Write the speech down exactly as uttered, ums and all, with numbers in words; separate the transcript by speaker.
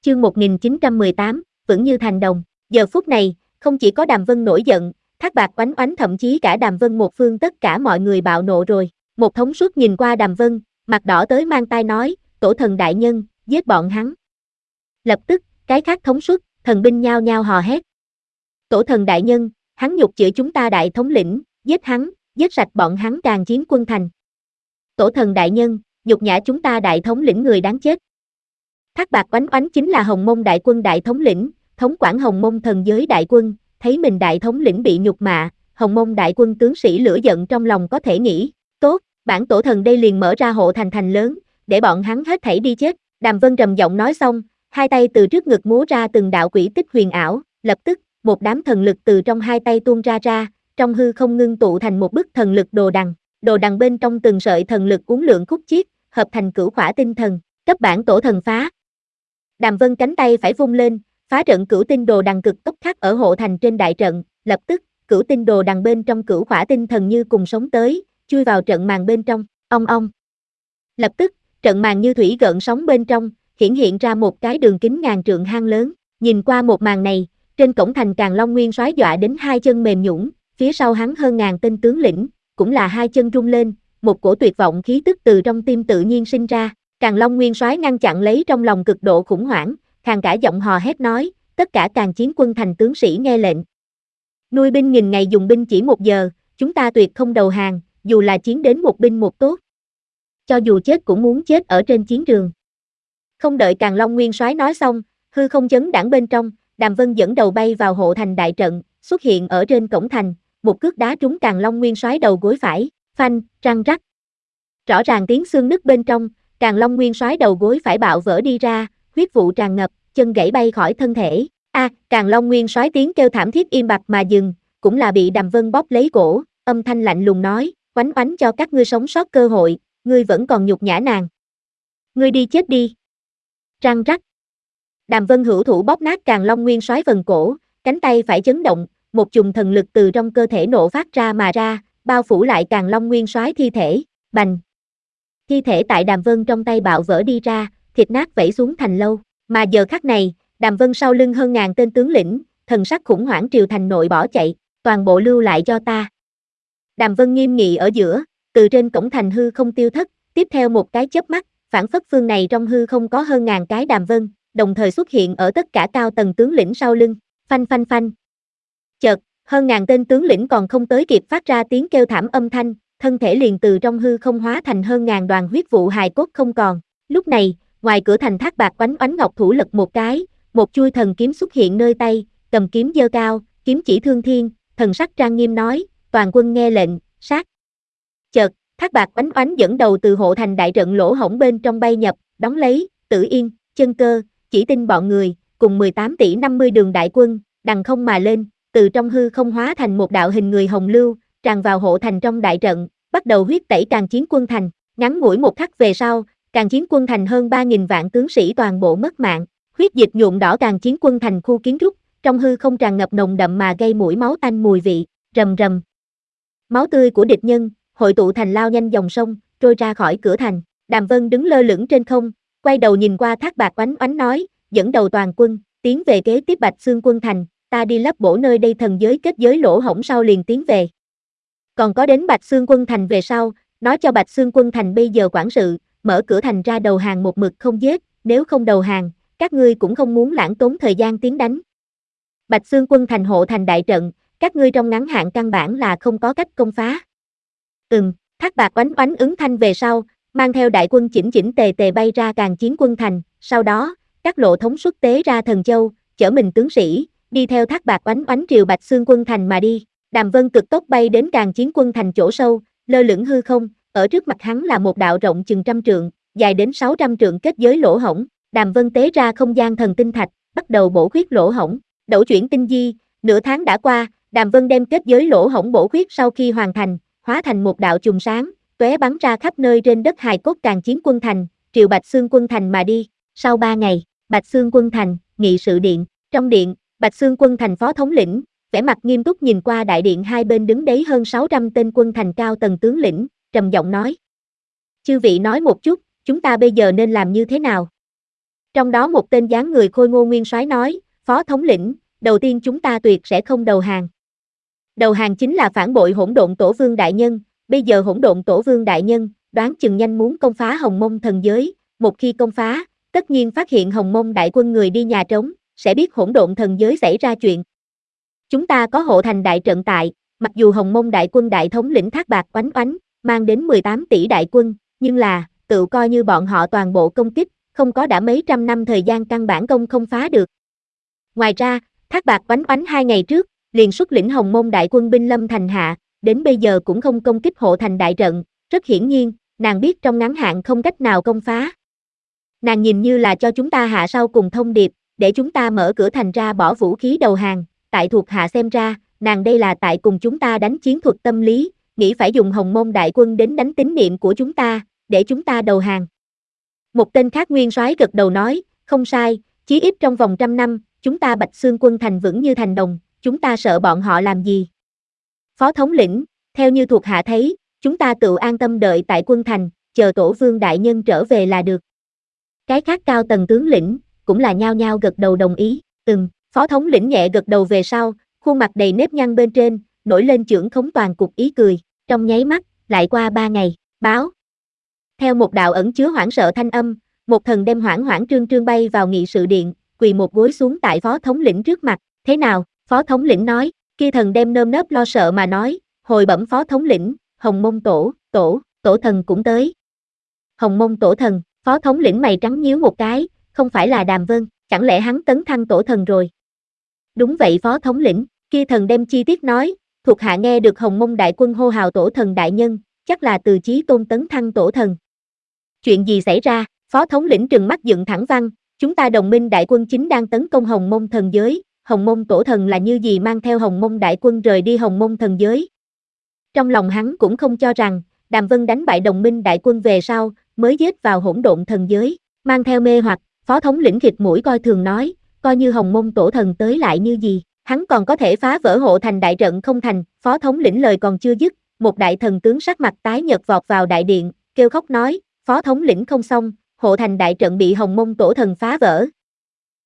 Speaker 1: Chương một nghìn chín trăm mười tám, vững như thành đồng. Giờ phút này, không chỉ có Đàm Vân nổi giận, Thác Bạt Oánh Oánh thậm chí cả Đàm Vân một phương tất cả mọi người bạo nộ rồi. Một thống suất nhìn qua Đàm Vân, mặt đỏ tới mang tai nói, tổ thần đại nhân, giết bọn hắn. Lập tức, cái khác thống suất, thần binh nhao nhao hò hét. Tổ thần đại nhân, hắn nhục chửi chúng ta đại thống lĩnh, giết hắn, giết sạch bọn hắn Tràng Chiến Quân Thành. Tổ thần đại nhân, nhục nhã chúng ta đại thống lĩnh người đáng chết. Thác Bạt Oánh Oánh chính là Hồng Mông đại quân đại thống lĩnh, thống quản Hồng Mông thần giới đại quân, thấy mình đại thống lĩnh bị nhục mạ, Hồng Mông đại quân tướng sĩ lửa giận trong lòng có thể nghĩ, tốt, bản tổ thần đây liền mở ra hộ thành thành lớn, để bọn hắn hết thảy đi chết. Đàm Vân trầm giọng nói xong, hai tay từ trước ngực múa ra từng đạo quỷ tích huyền ảo, lập tức, một đám thần lực từ trong hai tay tuôn ra ra, trong hư không ngưng tụ thành một bức thần lực đồ đằng, đồ đằng bên trong từng sợi thần lực uốn lượn khúc chiết, hợp thành cửu khỏa tinh thần, cấp bản tổ thần phá. Đàm Vân cánh tay phải vung lên, phá trận cửu tinh đồ đằng cực tốc khắc ở hộ thành trên đại trận, lập tức, cửu tinh đồ đằng bên trong cửu khỏa tinh thần như cùng sống tới, chui vào trận màn bên trong, ong ong. Lập tức, trận màn như thủy gợn sóng bên trong, hiển hiện ra một cái đường kính ngàn trượng hang lớn, nhìn qua một màn này, trên cổng thành Càn Long Nguyên Soái dọa đến hai chân mềm nhũn, phía sau hắn hơn ngàn tên tướng lĩnh, cũng là hai chân rung lên, một cổ tuyệt vọng khí tức từ trong tim tự nhiên sinh ra. Càn Long Nguyên Soái ngăn chặn lấy trong lòng cực độ khủng hoảng, khàn cả giọng hò hét nói, tất cả Càn Chiến Quân Thành tướng sĩ nghe lệnh. Nuôi binh nghìn ngày dùng binh chỉ một giờ, chúng ta tuyệt không đầu hàng, dù là chiến đến một binh một tốt. Cho dù chết cũng muốn chết ở trên chiến trường. Không đợi Càn Long Nguyên Soái nói xong, hư không chấn đãng bên trong, Đàm Vân dẫn đầu bay vào hộ thành đại trận, xuất hiện ở trên cổng thành, một cước đá trúng Càn Long Nguyên Soái đầu gối phải, phanh, răng rắc. Rõ ràng tiếng xương nứt bên trong, Càn Long Nguyên Soái đầu gối phải bạo vỡ đi ra, huyết vụ tràn ngập, chân gãy bay khỏi thân thể. A, à, Càn Long Nguyên Soái tiếng kêu thảm thiết im bặt mà dừng, cũng là bị Đàm Vân bóp lấy cổ, âm thanh lạnh lùng nói, Oánh Oánh cho các ngươi sống sót cơ hội, ngươi vẫn còn nhục nhã nàng. Ngươi đi chết đi. Răng rắc. Đàm Vân hữu thủ bóp nát Càn Long Nguyên Soái vần cổ, cánh tay phải chấn động, một chùm thần lực từ trong cơ thể nổ phát ra mà ra, bao phủ lại Càn Long Nguyên Soái thi thể, bành. Thi thể tại Đàm Vân trong tay bạo vỡ đi ra, thịt nát vẩy xuống thành lâu, mà giờ khắc này, Đàm Vân sau lưng hơn ngàn tên tướng lĩnh, thần sắc khủng hoảng triều thành nội bỏ chạy, toàn bộ lưu lại cho ta. Đàm Vân nghiêm nghị ở giữa, từ trên cổng thành hư không tiêu thất, tiếp theo một cái chớp mắt, phản phất phương này trong hư không có hơn ngàn cái Đàm Vân, đồng thời xuất hiện ở tất cả cao tầng tướng lĩnh sau lưng, phanh phanh phanh. Chợt, hơn ngàn tên tướng lĩnh còn không tới kịp phát ra tiếng kêu thảm âm thanh, thân thể liền từ trong hư không hóa thành hơn ngàn đoàn huyết vụ hài cốt không còn. Lúc này, ngoài cửa thành Thác Bạt Oánh Oánh ngọc thủ lật một cái, một chuôi thần kiếm xuất hiện nơi tay, cầm kiếm giơ cao, kiếm chỉ thương thiên, thần sắc trang nghiêm nói, toàn quân nghe lệnh, sát. Chợt, Thác Bạt Oánh Oánh dẫn đầu từ hộ thành đại trận lỗ hổng bên trong bay nhập, đóng lấy, Tử Yên, Chân Cơ, Chỉ Tinh bọn người, cùng mười tám tỷ năm mươi đường đại quân, đằng không mà lên, từ trong hư không hóa thành một đạo hình người hồng lưu, tràn vào hộ thành trong đại trận, bắt đầu huyết tẩy Càn Chiến Quân Thành. Ngắn ngủi một khắc về sau, Càn Chiến Quân Thành hơn ba nghìn vạn tướng sĩ toàn bộ mất mạng, huyết dịch nhuộm đỏ Càn Chiến Quân Thành khu kiến trúc, trong hư không tràn ngập nồng đậm mà gây mũi máu tanh mùi vị, rầm rầm. Máu tươi của địch nhân hội tụ thành lao nhanh dòng sông, trôi ra khỏi cửa thành. Đàm Vân đứng lơ lửng trên không, quay đầu nhìn qua Thác Bạt Oánh Oánh nói, dẫn đầu toàn quân, tiến về kế tiếp Bạch Xương Quân Thành, ta đi lấp bổ nơi đây thần giới kết giới lỗ hổng sau liền tiến về. Còn có đến Bạch Xương Quân Thành về sau, nói cho Bạch Xương Quân Thành bây giờ quản sự, mở cửa thành ra đầu hàng một mực không giết, nếu không đầu hàng, các ngươi cũng không muốn lãng tốn thời gian tiến đánh. Bạch Xương Quân Thành hộ thành đại trận, các ngươi trong ngắn hạn căn bản là không có cách công phá. Ừm, Thác Bạt Oánh Oánh ứng thanh về sau, mang theo đại quân chỉnh chỉnh tề tề bay ra Càn Chiến Quân Thành, sau đó, các lộ thống xuất tế ra Thần Châu, chở mình tướng sĩ, đi theo Thác Bạt Oánh Oánh triều Bạch Xương Quân Thành mà đi. Đàm Vân cực tốc bay đến Càn Chiến Quân Thành chỗ sâu, lơ lửng hư không, ở trước mặt hắn là một đạo rộng chừng trăm trượng, dài đến sáu trăm trượng kết giới lỗ hổng. Đàm Vân tế ra không gian thần tinh thạch, bắt đầu bổ khuyết lỗ hổng, đẩu chuyển tinh di. Nửa tháng đã qua, Đàm Vân đem kết giới lỗ hổng bổ khuyết sau khi hoàn thành, hóa thành một đạo chùm sáng, tóe bắn ra khắp nơi trên đất hài cốt Càn Chiến Quân Thành, triều Bạch Xương Quân Thành mà đi. Sau ba ngày, Bạch Xương Quân Thành, nghị sự điện. Trong điện, Bạch Xương Quân Thành phó thống lĩnh, vẻ mặt nghiêm túc nhìn qua đại điện hai bên đứng đấy hơn sáu trăm tên quân thành cao tầng tướng lĩnh, trầm giọng nói. Chư vị nói một chút, chúng ta bây giờ nên làm như thế nào? Trong đó một tên dáng người khôi ngô nguyên soái nói, Phó thống lĩnh, đầu tiên chúng ta tuyệt sẽ không đầu hàng. Đầu hàng chính là phản bội hỗn độn tổ vương đại nhân, bây giờ hỗn độn tổ vương đại nhân, đoán chừng nhanh muốn công phá Hồng Mông thần giới, một khi công phá, tất nhiên phát hiện Hồng Mông đại quân người đi nhà trống, sẽ biết hỗn độn thần giới xảy ra chuyện. Chúng ta có hộ thành đại trận tại, mặc dù Hồng Mông đại quân đại thống lĩnh Thác Bạt Oánh Oánh, mang đến mười tám tỷ đại quân, nhưng là, tự coi như bọn họ toàn bộ công kích, không có đã mấy trăm năm thời gian căn bản công không phá được. Ngoài ra, Thác Bạt Oánh Oánh hai ngày trước, liền xuất lĩnh Hồng Mông đại quân binh lâm thành hạ, đến bây giờ cũng không công kích hộ thành đại trận, rất hiển nhiên, nàng biết trong ngắn hạn không cách nào công phá. Nàng nhìn như là cho chúng ta hạ sau cùng thông điệp, để chúng ta mở cửa thành ra bỏ vũ khí đầu hàng, tại thuộc hạ xem ra, nàng đây là tại cùng chúng ta đánh chiến thuật tâm lý, nghĩ phải dùng Hồng Mông đại quân đến đánh tín niệm của chúng ta, để chúng ta đầu hàng. Một tên khác nguyên soái gật đầu nói, không sai, chí ít trong vòng trăm năm, chúng ta Bạch Xương quân thành vững như thành đồng, chúng ta sợ bọn họ làm gì? Phó thống lĩnh, theo như thuộc hạ thấy, chúng ta tự an tâm đợi tại quân thành, chờ tổ vương đại nhân trở về là được. Cái khác cao tầng tướng lĩnh, cũng là nhao nhao gật đầu đồng ý, ừm, phó thống lĩnh nhẹ gật đầu về sau, khuôn mặt đầy nếp nhăn bên trên, nổi lên chưởng khống toàn cục ý cười, trong nháy mắt, lại qua ba ngày, báo. Theo một đạo ẩn chứa hoảng sợ thanh âm, một thần đem hoảng hoảng trương trương bay vào nghị sự điện, quỳ một gối xuống tại phó thống lĩnh trước mặt, thế nào, phó thống lĩnh nói, kia thần đem nơm nớp lo sợ mà nói, hồi bẩm phó thống lĩnh, Hồng Mông tổ, tổ, tổ thần cũng tới. Hồng Mông tổ thần, phó thống lĩnh mày trắng nhíu một cái, không phải là Đàm Vân, chẳng lẽ hắn tấn thăng tổ thần rồi? Đúng vậy phó thống lĩnh, kia thần đem chi tiết nói, thuộc hạ nghe được Hồng Mông đại quân hô hào tổ thần đại nhân, chắc là từ Chí Tôn tấn thăng tổ thần. Chuyện gì xảy ra? Phó thống lĩnh trừng mắt dựng thẳng văn, chúng ta đồng minh đại quân chính đang tấn công Hồng Mông thần giới, Hồng Mông tổ thần là như gì mang theo Hồng Mông đại quân rời đi Hồng Mông thần giới. Trong lòng hắn cũng không cho rằng, Đàm Vân đánh bại đồng minh đại quân về sau, mới giết vào hỗn độn thần giới, mang theo mê hoặc, phó thống lĩnh khịt mũi coi thường nói, coi như Hồng Mông tổ thần tới lại như gì, hắn còn có thể phá vỡ hộ thành đại trận không thành, phó thống lĩnh lời còn chưa dứt, một đại thần tướng sắc mặt tái nhợt vọt vào đại điện, kêu khóc nói, phó thống lĩnh không xong, hộ thành đại trận bị Hồng Mông tổ thần phá vỡ.